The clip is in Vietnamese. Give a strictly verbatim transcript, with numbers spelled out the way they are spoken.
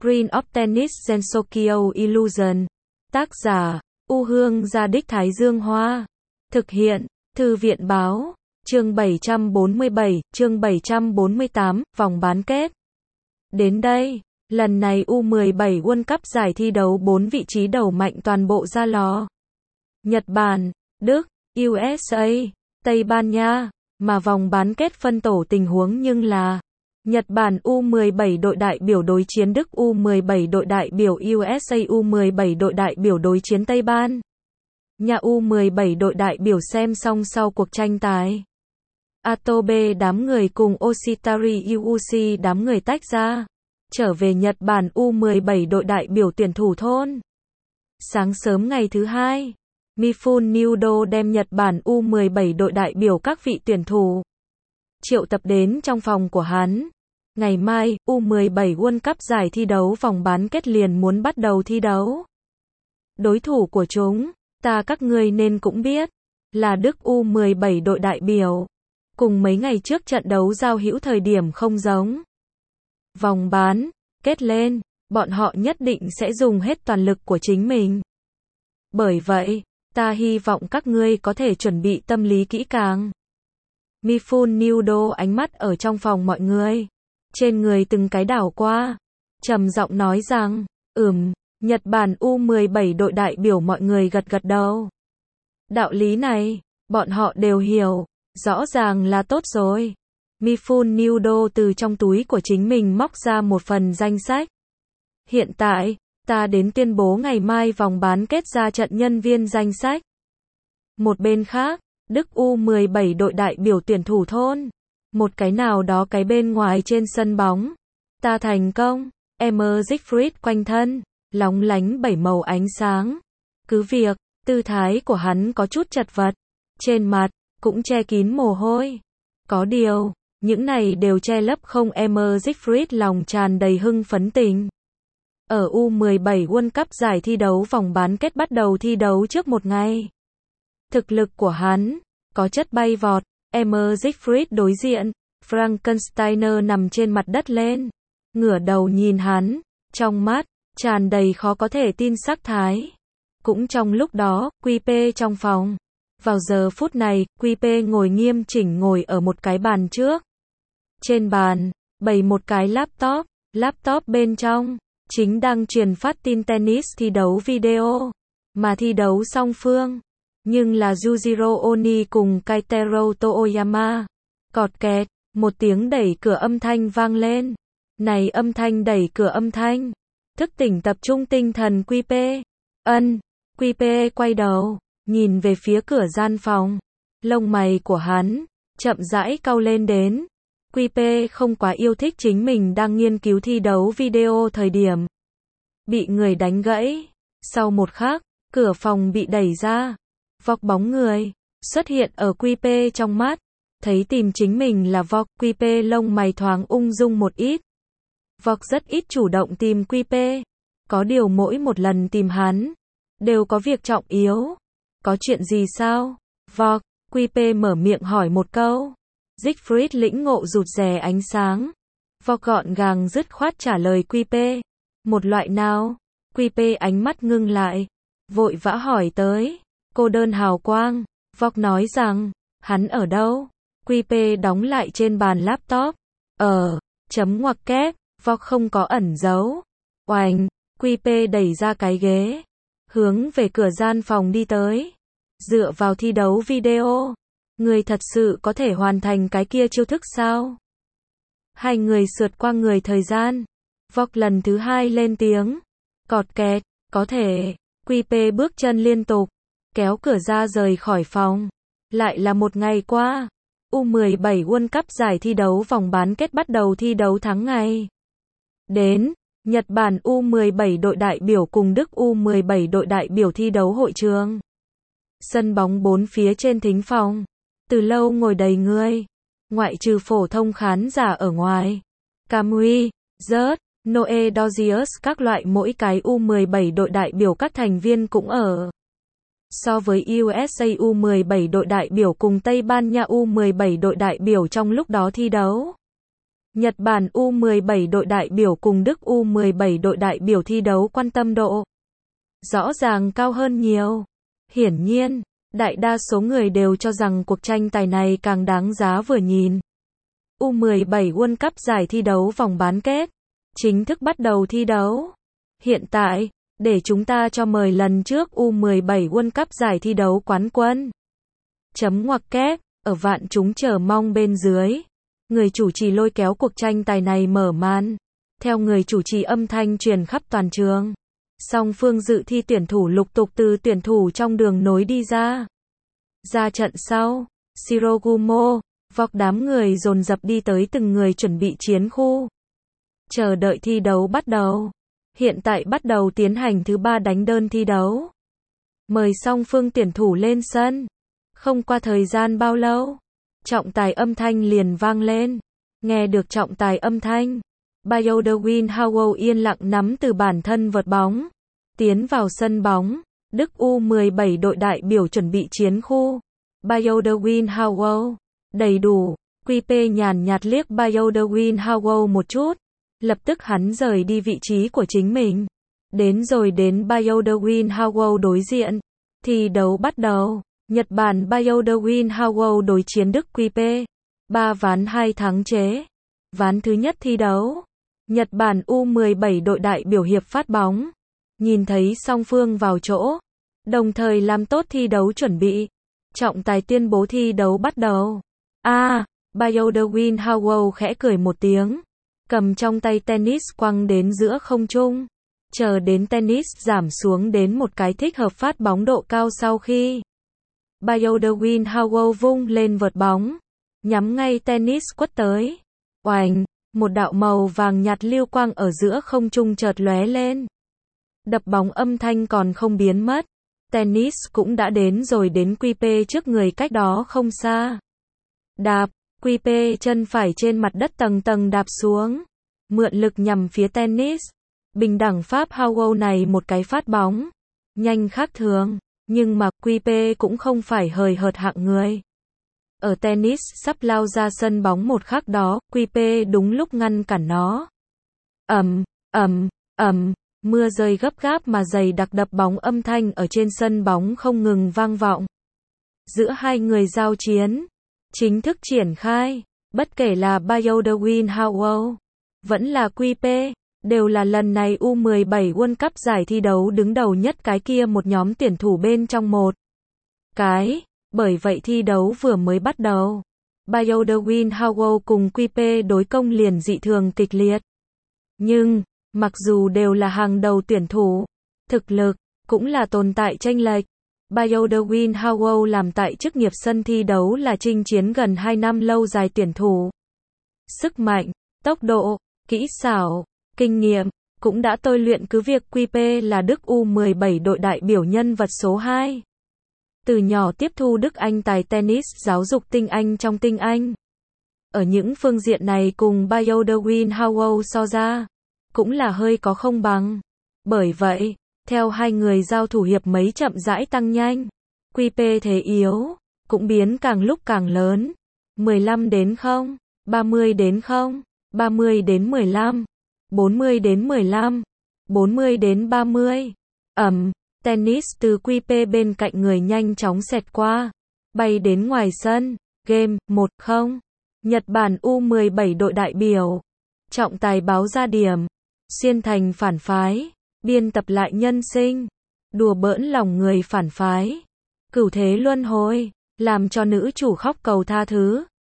Screen of Tennis Sensokyo Illusion. Tác giả, U Hương Gia Đích Thái Dương Hoa. Thực hiện, Thư viện Báo. Chương bảy trăm bốn mươi bảy, chương bảy trăm bốn mươi tám, vòng bán kết. Đến đây, lần này U mười bảy World Cup giải thi đấu bốn vị trí đầu mạnh toàn bộ ra lò. Nhật Bản, Đức, u ét a, Tây Ban Nha, mà vòng bán kết phân tổ tình huống nhưng là Nhật Bản U mười bảy đội đại biểu đối chiến Đức, U mười bảy đội đại biểu u ét a, U mười bảy đội đại biểu đối chiến Tây Ban Nha, U mười bảy đội đại biểu xem xong sau cuộc tranh tài. Atobe đám người cùng Oshitari Yuuchi đám người tách ra, trở về Nhật Bản U mười bảy đội đại biểu tuyển thủ thôn. Sáng sớm ngày thứ hai, Mifune Nudo đem Nhật Bản U mười bảy đội đại biểu các vị tuyển thủ triệu tập đến trong phòng của hắn. Ngày mai, U mười bảy World Cup giải thi đấu vòng bán kết liền muốn bắt đầu thi đấu. Đối thủ của chúng, ta các ngươi nên cũng biết, là Đức U mười bảy đội đại biểu. Cùng mấy ngày trước trận đấu giao hữu thời điểm không giống. Vòng bán kết lên, bọn họ nhất định sẽ dùng hết toàn lực của chính mình. Bởi vậy, ta hy vọng các ngươi có thể chuẩn bị tâm lý kỹ càng. Mifune Nudo ánh mắt ở trong phòng mọi người, trên người từng cái đảo qua, trầm giọng nói rằng, ừm, Nhật Bản U mười bảy đội đại biểu mọi người gật gật đầu. Đạo lý này, bọn họ đều hiểu, rõ ràng là tốt rồi. Mifune Nudo từ trong túi của chính mình móc ra một phần danh sách. Hiện tại, ta đến tuyên bố ngày mai vòng bán kết ra trận nhân viên danh sách. Một bên khác, Đức U mười bảy đội đại biểu tuyển thủ thôn. Một cái nào đó cái bên ngoài trên sân bóng. Ta thành công. Emmer Siegfried quanh thân, lóng lánh bảy màu ánh sáng. Cứ việc, tư thái của hắn có chút chật vật. Trên mặt, cũng che kín mồ hôi. Có điều, những này đều che lấp không Emmer Siegfried lòng tràn đầy hưng phấn tình. Ở U mười bảy World Cup giải thi đấu vòng bán kết bắt đầu thi đấu trước một ngày. Thực lực của hắn, có chất bay vọt. Emmer Siegfried đối diện, Frankensteiner nằm trên mặt đất lên. Ngửa đầu nhìn hắn, trong mắt, tràn đầy khó có thể tin sắc thái. Cũng trong lúc đó, quy pê trong phòng. Vào giờ phút này, quy pê ngồi nghiêm chỉnh ngồi ở một cái bàn trước. Trên bàn, bày một cái laptop, laptop bên trong, chính đang truyền phát tin tennis thi đấu video. Mà thi đấu song phương, nhưng là Yujiro Oni cùng Keitaro Toyama. Cọt kẹt, một tiếng đẩy cửa âm thanh vang lên. Này âm thanh đẩy cửa âm thanh, thức tỉnh tập trung tinh thần quy pê. Ân, quy pê quay đầu, nhìn về phía cửa gian phòng. Lông mày của hắn, chậm rãi cau lên đến. quy pê không quá yêu thích chính mình đang nghiên cứu thi đấu video thời điểm bị người đánh gãy. Sau một khắc, cửa phòng bị đẩy ra. Vọc bóng người xuất hiện ở quy pê trong mắt. Thấy tìm chính mình là Vọc, quy pê lông mày thoáng ung dung một ít. Vọc rất ít chủ động tìm quy pê. Có điều mỗi một lần tìm hắn, đều có việc trọng yếu. Có chuyện gì sao? Vọc, quy pê mở miệng hỏi một câu. Siegfried lĩnh ngộ rụt rè ánh sáng. Vọc gọn gàng dứt khoát trả lời quy pê. Một loại nào? quy pê ánh mắt ngưng lại, vội vã hỏi tới. Cô đơn hào quang. Vọc nói rằng, hắn ở đâu? quy pê đóng lại trên bàn laptop. Ở, chấm ngoặc kép, Vọc không có ẩn giấu. Oành, quy pê đẩy ra cái ghế, hướng về cửa gian phòng đi tới. Dựa vào thi đấu video, người thật sự có thể hoàn thành cái kia chiêu thức sao? Hai người sượt qua người thời gian. Vọc lần thứ hai lên tiếng. Cọt kẹt, có thể. quy pê bước chân liên tục, kéo cửa ra rời khỏi phòng. Lại là một ngày qua. U mười bảy World Cup giải thi đấu vòng bán kết bắt đầu thi đấu tháng ngày. Đến, Nhật Bản U mười bảy đội đại biểu cùng Đức U mười bảy đội đại biểu thi đấu hội trường. Sân bóng bốn phía trên thính phòng, từ lâu ngồi đầy người, ngoại trừ phổ thông khán giả ở ngoài. Camry, Rớt, Noe Dodgers các loại mỗi cái U mười bảy đội đại biểu các thành viên cũng ở. So với u ét a U mười bảy đội đại biểu cùng Tây Ban Nha U mười bảy đội đại biểu trong lúc đó thi đấu, Nhật Bản U mười bảy đội đại biểu cùng Đức U mười bảy đội đại biểu thi đấu quan tâm độ rõ ràng cao hơn nhiều. Hiển nhiên, đại đa số người đều cho rằng cuộc tranh tài này càng đáng giá vừa nhìn. U mười bảy World Cup giải thi đấu vòng bán kết chính thức bắt đầu thi đấu. Hiện tại, để chúng ta cho mời lần trước U mười bảy World Cup giải thi đấu quán quân. Chấm ngoặc kép, ở vạn chúng chờ mong bên dưới. Người chủ trì lôi kéo cuộc tranh tài này mở màn. Theo người chủ trì âm thanh truyền khắp toàn trường. Song phương dự thi tuyển thủ lục tục từ tuyển thủ trong đường nối đi ra. Ra trận sau, Shirogumo, vọc đám người dồn dập đi tới từng người chuẩn bị chiến khu. Chờ đợi thi đấu bắt đầu. Hiện tại bắt đầu tiến hành thứ ba đánh đơn thi đấu. Mời song phương tuyển thủ lên sân. Không qua thời gian bao lâu, trọng tài âm thanh liền vang lên. Nghe được trọng tài âm thanh, Bayodewin Howell yên lặng nắm từ bản thân vợt bóng. Tiến vào sân bóng, Đức U mười bảy đội đại biểu chuẩn bị chiến khu. Bayodewin Howell, đầy đủ, quy pê nhàn nhạt liếc Bayodewin Howell một chút. Lập tức hắn rời đi vị trí của chính mình. Đến rồi đến Bayodewin Howell đối diện. Thi đấu bắt đầu. Nhật Bản Bayodewin Howell đối chiến Đức quy pê. ba ván hai thắng chế. Ván thứ nhất thi đấu. Nhật Bản U mười bảy đội đại biểu hiệp phát bóng. Nhìn thấy song phương vào chỗ. Đồng thời làm tốt thi đấu chuẩn bị. Trọng tài tuyên bố thi đấu bắt đầu. A, à, Bayodewin Howell khẽ cười một tiếng. Cầm trong tay tennis quăng đến giữa không trung. Chờ đến tennis giảm xuống đến một cái thích hợp phát bóng độ cao sau khi Bayodewin Howell vung lên vợt bóng. Nhắm ngay tennis quất tới. Oành, một đạo màu vàng nhạt lưu quang ở giữa không trung chợt lóe lên. Đập bóng âm thanh còn không biến mất. Tennis cũng đã đến rồi đến quy pê trước người cách đó không xa. Đạp, quy pê chân phải trên mặt đất tầng tầng đạp xuống. Mượn lực nhằm phía tennis. Bình đẳng pháp Howell này một cái phát bóng. Nhanh khác thường. Nhưng mà quy pê cũng không phải hời hợt hạng người. Ở tennis sắp lao ra sân bóng một khắc đó, quy pê đúng lúc ngăn cản nó. Ầm, ầm, ầm, mưa rơi gấp gáp mà dày đặc đập bóng âm thanh ở trên sân bóng không ngừng vang vọng. Giữa hai người giao chiến, chính thức triển khai, bất kể là Bayodewin Howell, vẫn là quy pê, đều là lần này U mười bảy World Cup giải thi đấu đứng đầu nhất cái kia một nhóm tuyển thủ bên trong một cái. Bởi vậy thi đấu vừa mới bắt đầu, Bayodewin Howell cùng quy pê đối công liền dị thường kịch liệt. Nhưng, mặc dù đều là hàng đầu tuyển thủ, thực lực cũng là tồn tại chênh lệch. Bayodewin Howell làm tại chức nghiệp sân thi đấu là chinh chiến gần hai năm lâu dài tuyển thủ. Sức mạnh, tốc độ, kỹ xảo, kinh nghiệm, cũng đã tôi luyện cứ việc quy pê là Đức U mười bảy đội đại biểu nhân vật số hai. Từ nhỏ tiếp thu Đức Anh tài tennis giáo dục tinh anh trong tinh anh. Ở những phương diện này cùng Bayodewin Howell so ra, cũng là hơi có không bằng. Bởi vậy, theo hai người giao thủ hiệp mấy chậm rãi tăng nhanh, quy pê thế yếu, cũng biến càng lúc càng lớn. mười lăm đến không, ba mươi đến không, ba mươi đến mười lăm, bốn mươi đến mười lăm, bốn mươi đến ba mươi. Ầm, tennis từ quy pê bên cạnh người nhanh chóng xẹt qua, bay đến ngoài sân. Game một không. Nhật Bản U mười bảy đội đại biểu. Trọng tài báo ra điểm. Xuyên thành phản phái. Biên tập lại nhân sinh. Đùa bỡn lòng người phản phái. Cửu thế luân hồi. Làm cho nữ chủ khóc cầu tha thứ.